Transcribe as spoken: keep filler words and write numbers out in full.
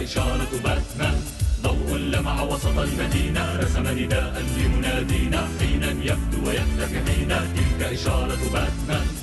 إشارة باتمان. ضوء لمع وسط المدينة رسم نداء لمنادينا، حينا يبدو ويختفي حين، تلك إشارة باتمان.